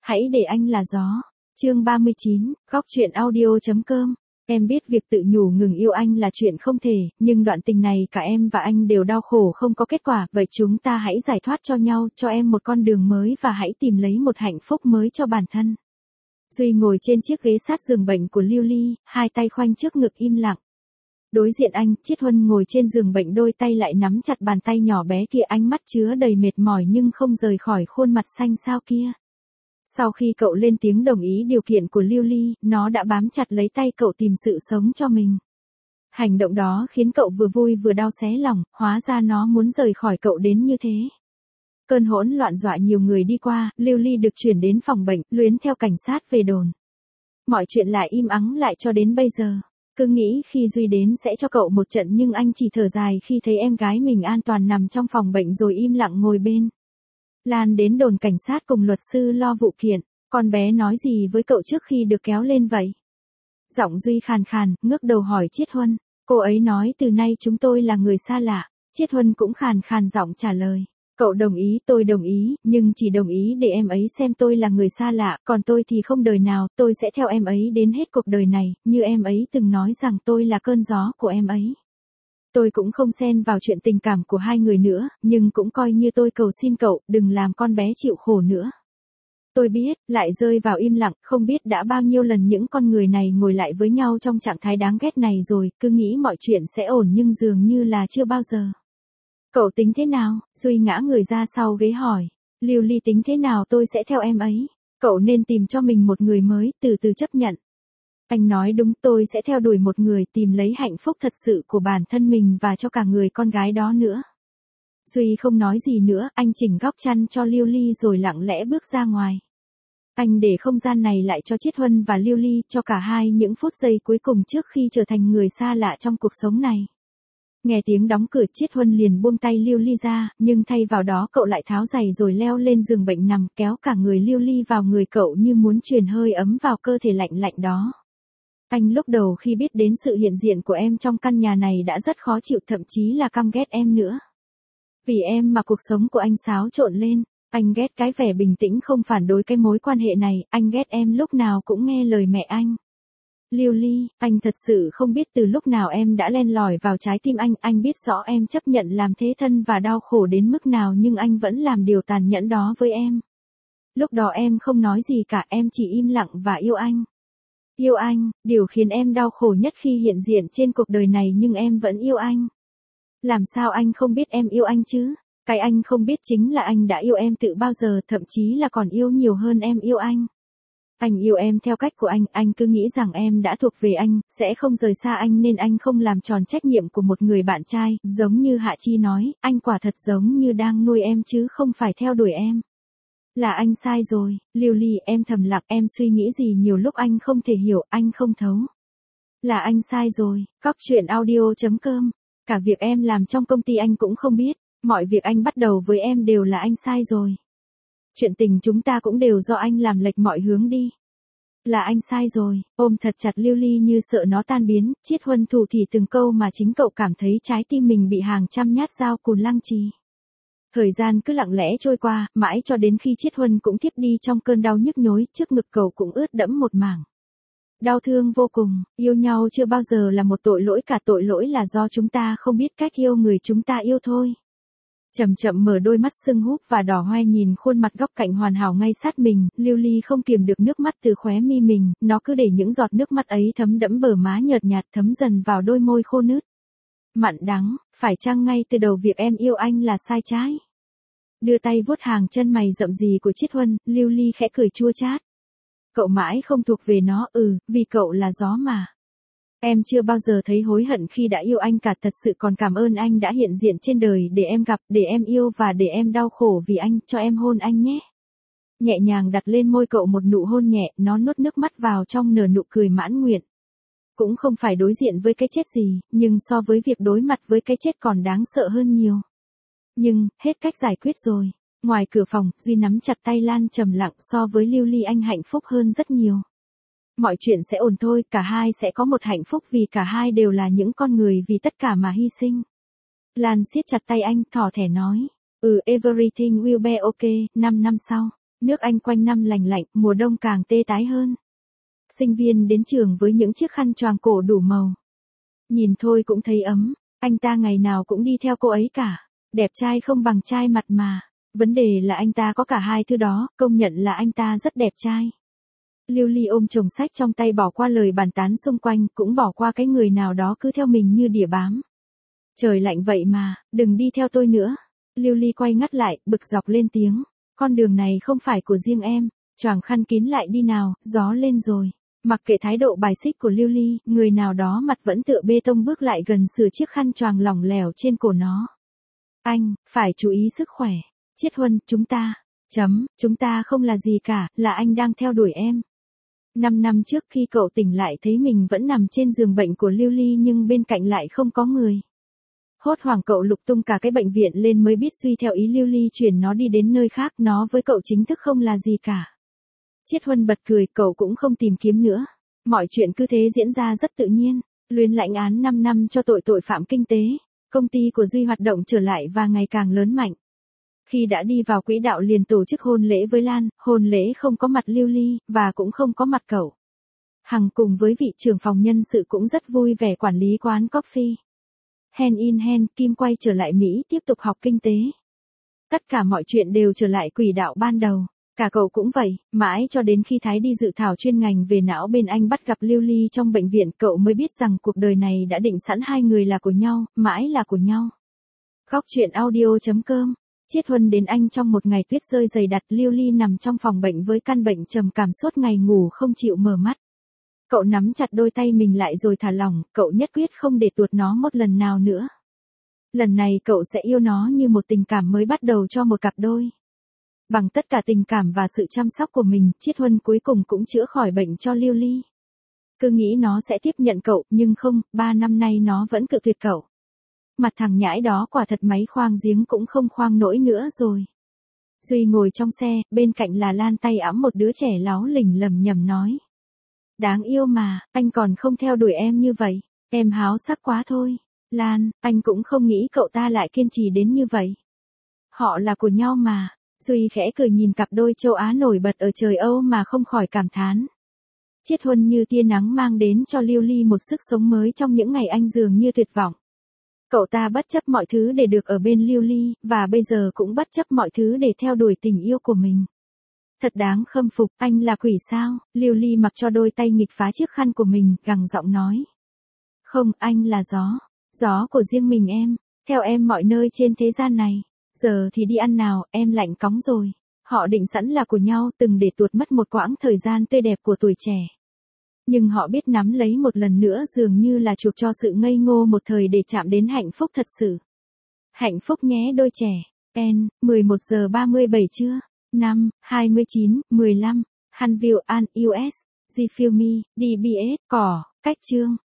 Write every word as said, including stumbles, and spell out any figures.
Hãy để anh là gió. Chương ba mươi chín, góc truyện audio.com. Em biết việc tự nhủ ngừng yêu anh là chuyện không thể, nhưng đoạn tình này cả em và anh đều đau khổ không có kết quả, vậy chúng ta hãy giải thoát cho nhau, cho em một con đường mới và hãy tìm lấy một hạnh phúc mới cho bản thân. Duy ngồi trên chiếc ghế sát giường bệnh của Lưu Ly, hai tay khoanh trước ngực im lặng. Đối diện anh, Chiết Huân ngồi trên giường bệnh, đôi tay lại nắm chặt bàn tay nhỏ bé kia, ánh mắt chứa đầy mệt mỏi nhưng không rời khỏi khuôn mặt xanh xao kia. Sau khi cậu lên tiếng đồng ý điều kiện của Lưu Ly, nó đã bám chặt lấy tay cậu tìm sự sống cho mình. Hành động đó khiến cậu vừa vui vừa đau xé lòng, hóa ra nó muốn rời khỏi cậu đến như thế. Cơn hỗn loạn dọa nhiều người đi qua, Lưu Ly được chuyển đến phòng bệnh, luyến theo cảnh sát về đồn. Mọi chuyện lại im ắng lại cho đến bây giờ. Cứ nghĩ khi Duy đến sẽ cho cậu một trận nhưng anh chỉ thở dài khi thấy em gái mình an toàn nằm trong phòng bệnh rồi im lặng ngồi bên. Lan đến đồn cảnh sát cùng luật sư lo vụ kiện, con bé nói gì với cậu trước khi được kéo lên vậy? Giọng Duy khàn khàn, ngước đầu hỏi Chiết Huân. Cô ấy nói từ nay chúng tôi là người xa lạ. Chiết Huân cũng khàn khàn giọng trả lời. Cậu đồng ý, tôi đồng ý, nhưng chỉ đồng ý để em ấy xem tôi là người xa lạ, còn tôi thì không đời nào, tôi sẽ theo em ấy đến hết cuộc đời này, như em ấy từng nói rằng tôi là cơn gió của em ấy. Tôi cũng không xen vào chuyện tình cảm của hai người nữa, nhưng cũng coi như tôi cầu xin cậu, đừng làm con bé chịu khổ nữa. Tôi biết, lại rơi vào im lặng, không biết đã bao nhiêu lần những con người này ngồi lại với nhau trong trạng thái đáng ghét này rồi, cứ nghĩ mọi chuyện sẽ ổn nhưng dường như là chưa bao giờ. Cậu tính thế nào? Duy ngã người ra sau ghế hỏi. Lưu Ly tính thế nào tôi sẽ theo em ấy. Cậu nên tìm cho mình một người mới, từ từ chấp nhận. Anh nói đúng, tôi sẽ theo đuổi một người, tìm lấy hạnh phúc thật sự của bản thân mình và cho cả người con gái đó nữa. Duy không nói gì nữa, anh chỉnh góc chăn cho Lưu Ly rồi lặng lẽ bước ra ngoài. Anh để không gian này lại cho Chiết Huân và Lưu Ly, cho cả hai những phút giây cuối cùng trước khi trở thành người xa lạ trong cuộc sống này. Nghe tiếng đóng cửa, Chiết Huân liền buông tay Lưu Ly ra, nhưng thay vào đó cậu lại tháo giày rồi leo lên giường bệnh nằm, kéo cả người Lưu Ly vào người cậu như muốn truyền hơi ấm vào cơ thể lạnh lạnh đó. Anh lúc đầu khi biết đến sự hiện diện của em trong căn nhà này đã rất khó chịu, thậm chí là căm ghét em nữa. Vì em mà cuộc sống của anh xáo trộn lên, anh ghét cái vẻ bình tĩnh không phản đối cái mối quan hệ này, anh ghét em lúc nào cũng nghe lời mẹ anh. Lưu Ly, anh thật sự không biết từ lúc nào em đã len lỏi vào trái tim anh, anh biết rõ em chấp nhận làm thế thân và đau khổ đến mức nào nhưng anh vẫn làm điều tàn nhẫn đó với em. Lúc đó em không nói gì cả, em chỉ im lặng và yêu anh. Yêu anh, điều khiến em đau khổ nhất khi hiện diện trên cuộc đời này nhưng em vẫn yêu anh. Làm sao anh không biết em yêu anh chứ? Cái anh không biết chính là anh đã yêu em từ bao giờ, thậm chí là còn yêu nhiều hơn em yêu anh. Anh yêu em theo cách của anh, anh cứ nghĩ rằng em đã thuộc về anh, sẽ không rời xa anh nên anh không làm tròn trách nhiệm của một người bạn trai, giống như Hạ Chi nói, anh quả thật giống như đang nuôi em chứ không phải theo đuổi em. Là anh sai rồi, Lưu Ly, em thầm lặng, em suy nghĩ gì nhiều lúc anh không thể hiểu, anh không thấu. Là anh sai rồi, góc truyện audio.com, cả việc em làm trong công ty anh cũng không biết, mọi việc anh bắt đầu với em đều là anh sai rồi. Chuyện tình chúng ta cũng đều do anh làm lệch mọi hướng đi. Là anh sai rồi, ôm thật chặt Lưu Ly như sợ nó tan biến, Chiết Huân thủ thỉ từng câu mà chính cậu cảm thấy trái tim mình bị hàng trăm nhát dao cùn lăng trì. Thời gian cứ lặng lẽ trôi qua, mãi cho đến khi Chiết Huân cũng thiếp đi trong cơn đau nhức nhối, trước ngực cậu cũng ướt đẫm một mảng. Đau thương vô cùng, yêu nhau chưa bao giờ là một tội lỗi cả, tội lỗi là do chúng ta không biết cách yêu người chúng ta yêu thôi. Chậm chậm mở đôi mắt sưng húp và đỏ hoe nhìn khuôn mặt góc cạnh hoàn hảo ngay sát mình, Lưu Ly không kiềm được nước mắt từ khóe mi mình, nó cứ để những giọt nước mắt ấy thấm đẫm bờ má nhợt nhạt, thấm dần vào đôi môi khô nứt. Mặn đắng, phải chăng ngay từ đầu việc em yêu anh là sai trái? Đưa tay vuốt hàng chân mày rậm rì của Chiết Huân, Lưu Ly khẽ cười chua chát. Cậu mãi không thuộc về nó, ừ, vì cậu là gió mà. Em chưa bao giờ thấy hối hận khi đã yêu anh cả, thật sự còn cảm ơn anh đã hiện diện trên đời để em gặp, để em yêu và để em đau khổ vì anh, cho em hôn anh nhé. Nhẹ nhàng đặt lên môi cậu một nụ hôn nhẹ, nó nuốt nước mắt vào trong nở nụ cười mãn nguyện. Cũng không phải đối diện với cái chết gì, nhưng so với việc đối mặt với cái chết còn đáng sợ hơn nhiều. Nhưng, hết cách giải quyết rồi. Ngoài cửa phòng, Duy nắm chặt tay Lan trầm lặng, so với Lưu Ly anh hạnh phúc hơn rất nhiều. Mọi chuyện sẽ ổn thôi, cả hai sẽ có một hạnh phúc vì cả hai đều là những con người vì tất cả mà hy sinh. Lan siết chặt tay anh, thỏ thẻ nói. Ừ, everything will be okay, năm năm sau. Nước Anh quanh năm lành lạnh, mùa đông càng tê tái hơn. Sinh viên đến trường với những chiếc khăn choàng cổ đủ màu. Nhìn thôi cũng thấy ấm, anh ta ngày nào cũng đi theo cô ấy cả. Đẹp trai không bằng trai mặt mà. Vấn đề là anh ta có cả hai thứ đó, công nhận là anh ta rất đẹp trai. Lưu Ly ôm chồng sách trong tay bỏ qua lời bàn tán xung quanh, cũng bỏ qua cái người nào đó cứ theo mình như đỉa bám. Trời lạnh vậy mà, đừng đi theo tôi nữa. Lưu Ly quay ngắt lại, bực dọc lên tiếng. Con đường này không phải của riêng em, choàng khăn kín lại đi nào, gió lên rồi. Mặc kệ thái độ bài xích của Lưu Ly, người nào đó mặt vẫn tựa bê tông bước lại gần sửa chiếc khăn choàng lỏng lẻo trên cổ nó. Anh, phải chú ý sức khỏe. Chiết Huân, chúng ta, chấm, chúng ta không là gì cả, là anh đang theo đuổi em. Năm năm trước khi cậu tỉnh lại thấy mình vẫn nằm trên giường bệnh của Lưu Ly nhưng bên cạnh lại không có người. Hốt hoảng cậu lục tung cả cái bệnh viện lên mới biết suy theo ý Lưu Ly chuyển nó đi đến nơi khác, nó với cậu chính thức không là gì cả. Chiết Huân bật cười, cậu cũng không tìm kiếm nữa. Mọi chuyện cứ thế diễn ra rất tự nhiên. Luyến lãnh án năm năm cho tội tội phạm kinh tế. Công ty của Duy hoạt động trở lại và ngày càng lớn mạnh. Khi đã đi vào quỹ đạo liền tổ chức hôn lễ với Lan, hôn lễ không có mặt Lưu Ly, và cũng không có mặt cậu. Hằng cùng với vị trưởng phòng nhân sự cũng rất vui vẻ quản lý quán coffee. Hand in hand, Kim quay trở lại Mỹ tiếp tục học kinh tế. Tất cả mọi chuyện đều trở lại quỹ đạo ban đầu. Cả cậu cũng vậy, mãi cho đến khi Thái đi dự thảo chuyên ngành về não bên Anh bắt gặp Lưu Ly trong bệnh viện, cậu mới biết rằng cuộc đời này đã định sẵn hai người là của nhau, mãi là của nhau. Góc truyện audio chấm com. Chiết Huân đến Anh trong một ngày tuyết rơi dày đặc. Lưu Ly nằm trong phòng bệnh với căn bệnh trầm cảm suốt ngày ngủ không chịu mở mắt. Cậu nắm chặt đôi tay mình lại rồi thả lỏng, cậu nhất quyết không để tuột nó một lần nào nữa. Lần này cậu sẽ yêu nó như một tình cảm mới bắt đầu cho một cặp đôi. Bằng tất cả tình cảm và sự chăm sóc của mình, Chiết Huân cuối cùng cũng chữa khỏi bệnh cho Lưu Ly. Cứ nghĩ nó sẽ tiếp nhận cậu, nhưng không, ba năm nay nó vẫn cự tuyệt cậu. Mặt thằng nhãi đó quả thật máy khoang giếng cũng không khoang nổi nữa rồi. Duy ngồi trong xe, bên cạnh là Lan tay ẵm một đứa trẻ láo lỉnh lầm nhầm nói. Đáng yêu mà, anh còn không theo đuổi em như vậy, em háo sắc quá thôi. Lan, anh cũng không nghĩ cậu ta lại kiên trì đến như vậy. Họ là của nhau mà. Duy khẽ cười nhìn cặp đôi châu Á nổi bật ở trời Âu mà không khỏi cảm thán. Chiết Huân như tia nắng mang đến cho Lưu Ly một sức sống mới trong những ngày anh dường như tuyệt vọng. Cậu ta bất chấp mọi thứ để được ở bên Lưu Ly, và bây giờ cũng bất chấp mọi thứ để theo đuổi tình yêu của mình. Thật đáng khâm phục, anh là quỷ sao? Lưu Ly mặc cho đôi tay nghịch phá chiếc khăn của mình, gằn giọng nói. Không, anh là gió. Gió của riêng mình em. Theo em mọi nơi trên thế gian này. Giờ thì đi ăn nào, em lạnh cóng rồi. Họ định sẵn là của nhau, từng để tuột mất một quãng thời gian tươi đẹp của tuổi trẻ. Nhưng họ biết nắm lấy một lần nữa dường như là chuộc cho sự ngây ngô một thời để chạm đến hạnh phúc thật sự. Hạnh phúc nhé đôi trẻ. En, mười một giờ ba mươi bảy trưa. năm, hai mươi chín, mười lăm. Hunville an u ét. G Filmy, D B S, cỏ, cách chương.